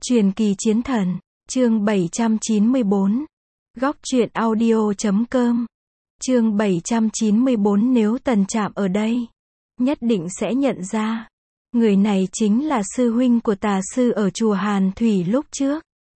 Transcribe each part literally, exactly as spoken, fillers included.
Truyền kỳ chiến thần, chương bảy trăm chín mươi bốn. Góc truyện audio chấm com. Chương bảy trăm chín mươi bốn nếu Tần Trạm ở đây, nhất định sẽ nhận ra. Người này chính là sư huynh của tà sư ở chùa Hàn Thủy lúc trước.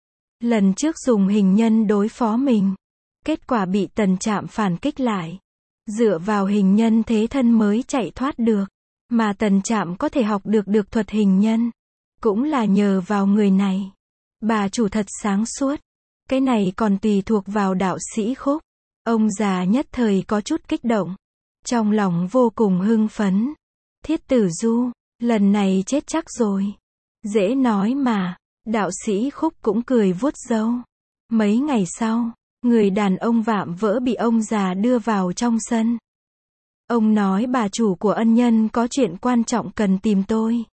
Lần trước dùng hình nhân đối phó mình. Kết quả bị Tần Trạm phản kích lại. Dựa vào hình nhân thế thân mới chạy thoát được. Mà Tần Trạm có thể học được được thuật hình nhân. Cũng là nhờ vào người này. Bà chủ thật sáng suốt. Cái này còn tùy thuộc vào đạo sĩ Khúc. Ông già nhất thời có chút kích động. Trong lòng vô cùng hưng phấn. Thiết Tử Du, lần này chết chắc rồi. Dễ nói mà. Đạo sĩ Khúc cũng cười vuốt râu. Mấy ngày sau, người đàn ông vạm vỡ bị ông già đưa vào trong sân. Ông nói bà chủ của ân nhân có chuyện quan trọng cần tìm tôi.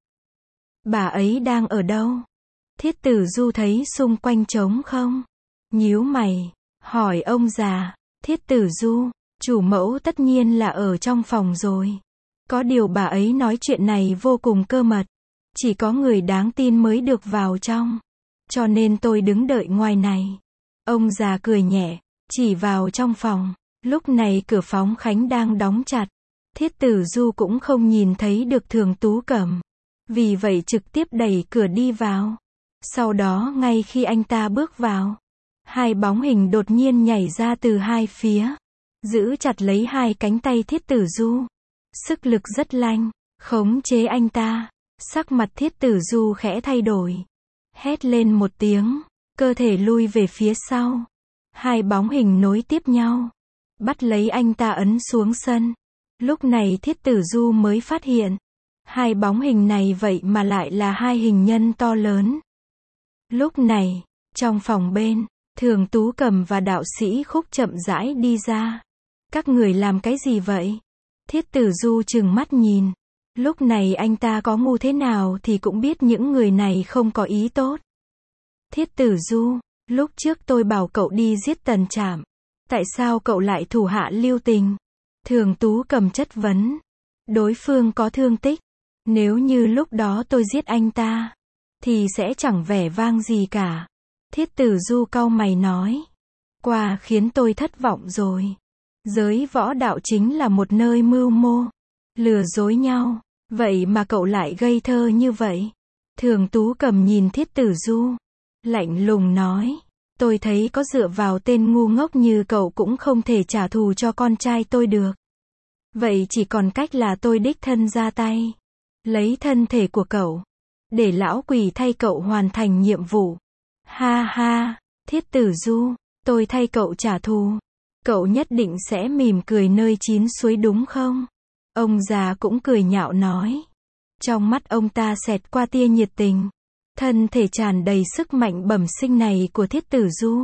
Bà ấy đang ở đâu? Thiết Tử Du thấy xung quanh trống không? Nhíu mày, hỏi ông già. Thiết Tử Du, chủ mẫu tất nhiên là ở trong phòng rồi. Có điều bà ấy nói chuyện này vô cùng cơ mật. Chỉ có người đáng tin mới được vào trong. Cho nên tôi đứng đợi ngoài này. Ông già cười nhẹ, chỉ vào trong phòng. Lúc này cửa phóng khánh đang đóng chặt. Thiết Tử Du cũng không nhìn thấy được Thường Tú Cẩm. Vì vậy trực tiếp đẩy cửa đi vào. Sau đó ngay khi anh ta bước vào, hai bóng hình đột nhiên nhảy ra từ hai phía. Giữ chặt lấy hai cánh tay Thiết Tử Du. Sức lực rất lanh, khống chế anh ta. Sắc mặt Thiết Tử Du khẽ thay đổi. Hét lên một tiếng, cơ thể lui về phía sau. Hai bóng hình nối tiếp nhau. Bắt lấy anh ta ấn xuống sân. Lúc này Thiết Tử Du mới phát hiện. Hai bóng hình này vậy mà lại là hai hình nhân to lớn. Lúc này, trong phòng bên, Thường Tú Cẩm và đạo sĩ Khúc chậm rãi đi ra. Các người làm cái gì vậy? Thiết Tử Du trừng mắt nhìn. Lúc này anh ta có ngu thế nào thì cũng biết những người này không có ý tốt. Thiết Tử Du, lúc trước tôi bảo cậu đi giết Tần Trạm. Tại sao cậu lại thủ hạ lưu tình? Thường Tú Cẩm chất vấn. Đối phương có thương tích. Nếu như lúc đó tôi giết anh ta, thì sẽ chẳng vẻ vang gì cả. Thiết Tử Du cau mày nói. Qua khiến tôi thất vọng rồi. Giới võ đạo chính là một nơi mưu mô, lừa dối nhau. Vậy mà cậu lại ngây thơ như vậy. Thường Tú Cẩm nhìn Thiết Tử Du. Lạnh lùng nói. Tôi thấy có dựa vào tên ngu ngốc như cậu cũng không thể trả thù cho con trai tôi được. Vậy chỉ còn cách là tôi đích thân ra tay. Lấy thân thể của cậu. Để lão quỷ thay cậu hoàn thành nhiệm vụ. Ha ha, Thiết Tử Du, tôi thay cậu trả thù. Cậu nhất định sẽ mỉm cười nơi chín suối đúng không? Ông già cũng cười nhạo nói. Trong mắt ông ta xẹt qua tia nhiệt tình. Thân thể tràn đầy sức mạnh bẩm sinh này của Thiết Tử Du.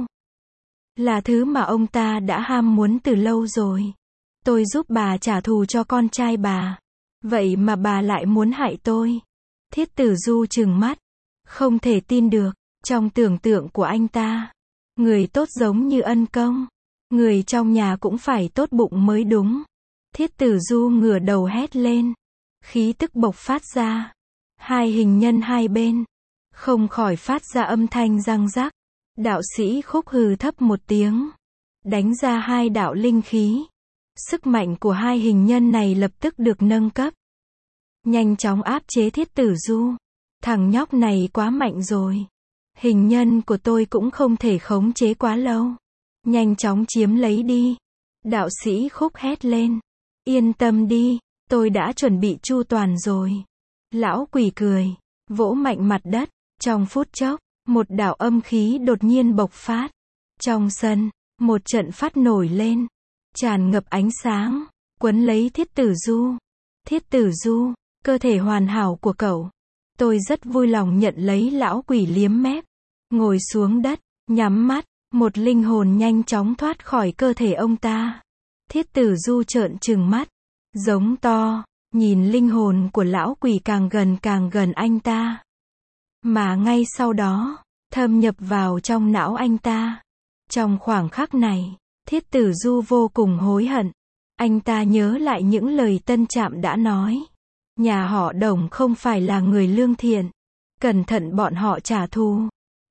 Là thứ mà ông ta đã ham muốn từ lâu rồi. Tôi giúp bà trả thù cho con trai bà. Vậy mà bà lại muốn hại tôi. Thiết Tử Du trừng mắt. Không thể tin được. Trong tưởng tượng của anh ta, người tốt giống như ân công. Người trong nhà cũng phải tốt bụng mới đúng. Thiết Tử Du ngửa đầu hét lên. Khí tức bộc phát ra. Hai hình nhân hai bên. Không khỏi phát ra âm thanh răng rắc. Đạo sĩ Khúc hừ thấp một tiếng. Đánh ra hai đạo linh khí. Sức mạnh của hai hình nhân này lập tức được nâng cấp. Nhanh chóng áp chế Thiết Tử Du. Thằng nhóc này quá mạnh rồi. Hình nhân của tôi cũng không thể khống chế quá lâu. Nhanh chóng chiếm lấy đi. Đạo sĩ Khúc hét lên. Yên tâm đi, tôi đã chuẩn bị chu toàn rồi. Lão quỷ cười, vỗ mạnh mặt đất. Trong phút chốc, một đạo âm khí đột nhiên bộc phát. Trong sân, một trận phát nổi lên. Tràn ngập ánh sáng, quấn lấy Thiết Tử Du. Thiết Tử Du, cơ thể hoàn hảo của cậu. Tôi rất vui lòng nhận lấy. Lão quỷ liếm mép. Ngồi xuống đất, nhắm mắt. Một linh hồn nhanh chóng thoát khỏi cơ thể ông ta. Thiết Tử Du trợn trừng mắt. Giống to, nhìn linh hồn của lão quỷ càng gần càng gần anh ta. Mà ngay sau đó, thâm nhập vào trong não anh ta. Trong khoảng khắc này, Thiết Tử Du vô cùng hối hận. Anh ta nhớ lại những lời Tân Trạm đã nói. Nhà họ Đồng không phải là người lương thiện. Cẩn thận bọn họ trả thù.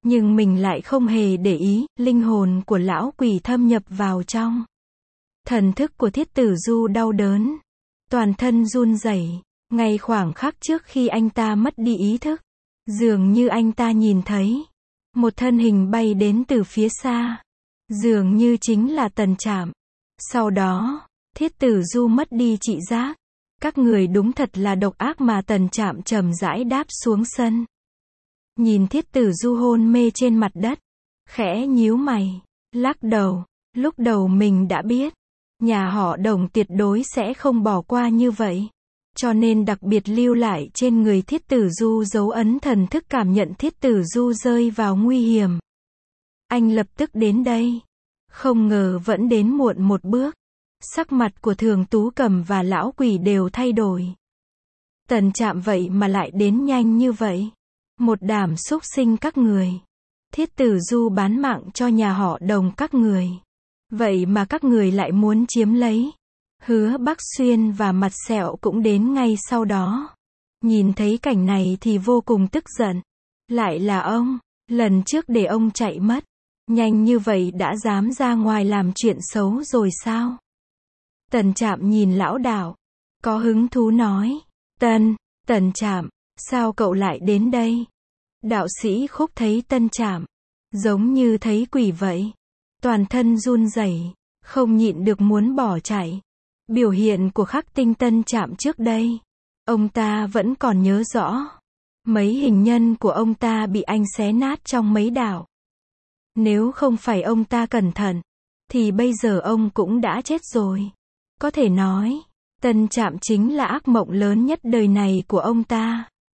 Nhưng mình lại không hề để ý, linh hồn của lão quỷ thâm nhập vào trong. Thần thức của Thiết Tử Du đau đớn. Toàn thân run rẩy, ngay khoảng khắc trước khi anh ta mất đi ý thức. Dường như anh ta nhìn thấy một thân hình bay đến từ phía xa. Dường như chính là Tần Trạm. Sau đó, Thiết Tử Du mất đi trị giác. Các người đúng thật là độc ác mà Tần Trạm chậm rãi đáp xuống sân. Nhìn Thiết Tử Du hôn mê trên mặt đất. Khẽ nhíu mày, lắc đầu. Lúc đầu mình đã biết, nhà họ Đồng tuyệt đối sẽ không bỏ qua như vậy. Cho nên đặc biệt lưu lại trên người Thiết Tử Du dấu ấn thần thức cảm nhận Thiết Tử Du rơi vào nguy hiểm. Anh lập tức đến đây. Không ngờ vẫn đến muộn một bước. Sắc mặt của Thường Tú Cầm và lão quỷ đều thay đổi. Tần Trạm vậy mà lại đến nhanh như vậy. Một đám súc sinh các người. Thiết Tử Du bán mạng cho nhà họ Đồng các người. Vậy mà các người lại muốn chiếm lấy. Hứa Bắc Xuyên và Mặt Sẹo cũng đến ngay sau đó. Nhìn thấy cảnh này thì vô cùng tức giận. Lại là ông. Lần trước để ông chạy mất. Nhanh như vậy đã dám ra ngoài làm chuyện xấu rồi sao? Tần Trạm nhìn lão đạo. Có hứng thú nói. Tần, Tần Trạm, sao cậu lại đến đây? Đạo sĩ Khúc thấy Tần Trạm. Giống như thấy quỷ vậy. Toàn thân run rẩy, không nhịn được muốn bỏ chạy. Biểu hiện của Khắc Tinh Tần Trạm trước đây. Ông ta vẫn còn nhớ rõ. Mấy hình nhân của ông ta bị anh xé nát trong mấy đảo. Nếu không phải ông ta cẩn thận, thì bây giờ ông cũng đã chết rồi. Có thể nói, Tần Trạm chính là ác mộng lớn nhất đời này của ông ta.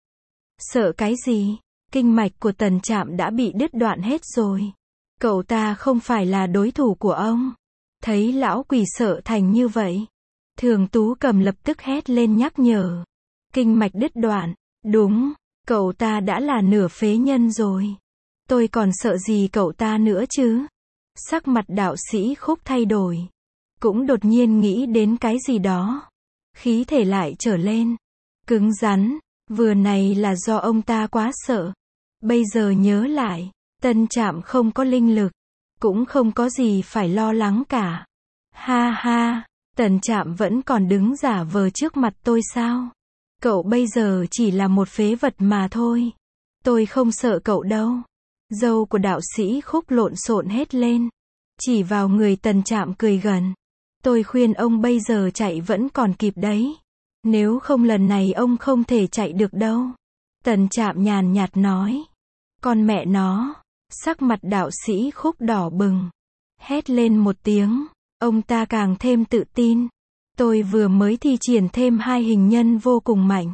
Sợ cái gì? Kinh mạch của Tần Trạm đã bị đứt đoạn hết rồi. Cậu ta không phải là đối thủ của ông. Thấy lão quỷ sợ thành như vậy. Thường Tú Cầm lập tức hét lên nhắc nhở. Kinh mạch đứt đoạn. Đúng, cậu ta đã là nửa phế nhân rồi. Tôi còn sợ gì cậu ta nữa chứ? Sắc mặt đạo sĩ Khúc thay đổi. Cũng đột nhiên nghĩ đến cái gì đó. Khí thể lại trở lên. Cứng rắn. Vừa này là do ông ta quá sợ. Bây giờ nhớ lại. Tần Trạm không có linh lực. Cũng không có gì phải lo lắng cả. Ha ha. Tần Trạm vẫn còn đứng giả vờ trước mặt tôi sao? Cậu bây giờ chỉ là một phế vật mà thôi. Tôi không sợ cậu đâu. Râu của đạo sĩ Khúc lộn xộn hết lên. Chỉ vào người Tần Trạm cười gần. Tôi khuyên ông bây giờ chạy vẫn còn kịp đấy. Nếu không lần này ông không thể chạy được đâu. Tần Trạm nhàn nhạt nói. Con mẹ nó. Sắc mặt đạo sĩ Khúc đỏ bừng. Hét lên một tiếng. Ông ta càng thêm tự tin. Tôi vừa mới thi triển thêm hai hình nhân vô cùng mạnh.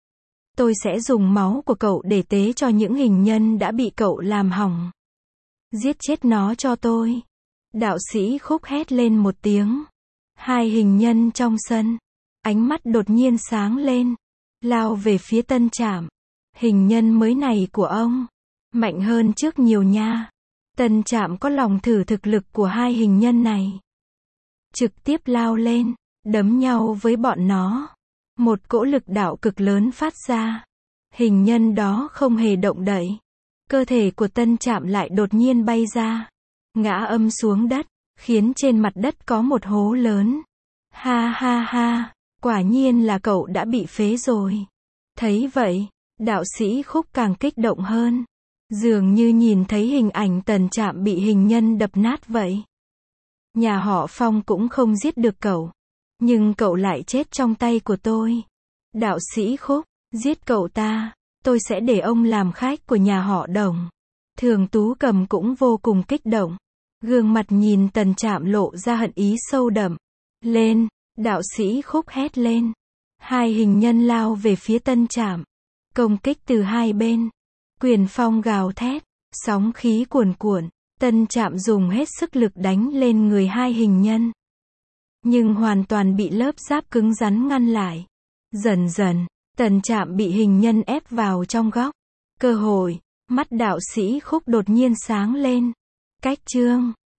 Tôi sẽ dùng máu của cậu để tế cho những hình nhân đã bị cậu làm hỏng. Giết chết nó cho tôi. Đạo sĩ Khúc hét lên một tiếng. Hai hình nhân trong sân. Ánh mắt đột nhiên sáng lên. Lao về phía Tần Trạm. Hình nhân mới này của ông. Mạnh hơn trước nhiều nha. Tần Trạm có lòng thử thực lực của hai hình nhân này. Trực tiếp lao lên. Đấm nhau với bọn nó. Một cỗ lực đạo cực lớn phát ra. Hình nhân đó không hề động đậy. Cơ thể của Tần Trạm lại đột nhiên bay ra. Ngã âm xuống đất. Khiến trên mặt đất có một hố lớn. Ha ha ha. Quả nhiên là cậu đã bị phế rồi. Thấy vậy, đạo sĩ Khúc càng kích động hơn. Dường như nhìn thấy hình ảnh Tần Trạm bị hình nhân đập nát vậy. Nhà họ Phong cũng không giết được cậu. Nhưng cậu lại chết trong tay của tôi. Đạo sĩ Khúc, giết cậu ta. Tôi sẽ để ông làm khách của nhà họ Đồng. Thường Tú Cầm cũng vô cùng kích động. Gương mặt nhìn Tần Trạm lộ ra hận ý sâu đậm. Lên, đạo sĩ Khúc hét lên. Hai hình nhân lao về phía Tần Trạm. Công kích từ hai bên. Quyền phong gào thét. Sóng khí cuồn cuộn. Tần Trạm dùng hết sức lực đánh lên người hai hình nhân. Nhưng hoàn toàn bị lớp giáp cứng rắn ngăn lại. Dần dần, Tần Trạm bị hình nhân ép vào trong góc. Cơ hội, mắt đạo sĩ Khúc đột nhiên sáng lên. Cách chương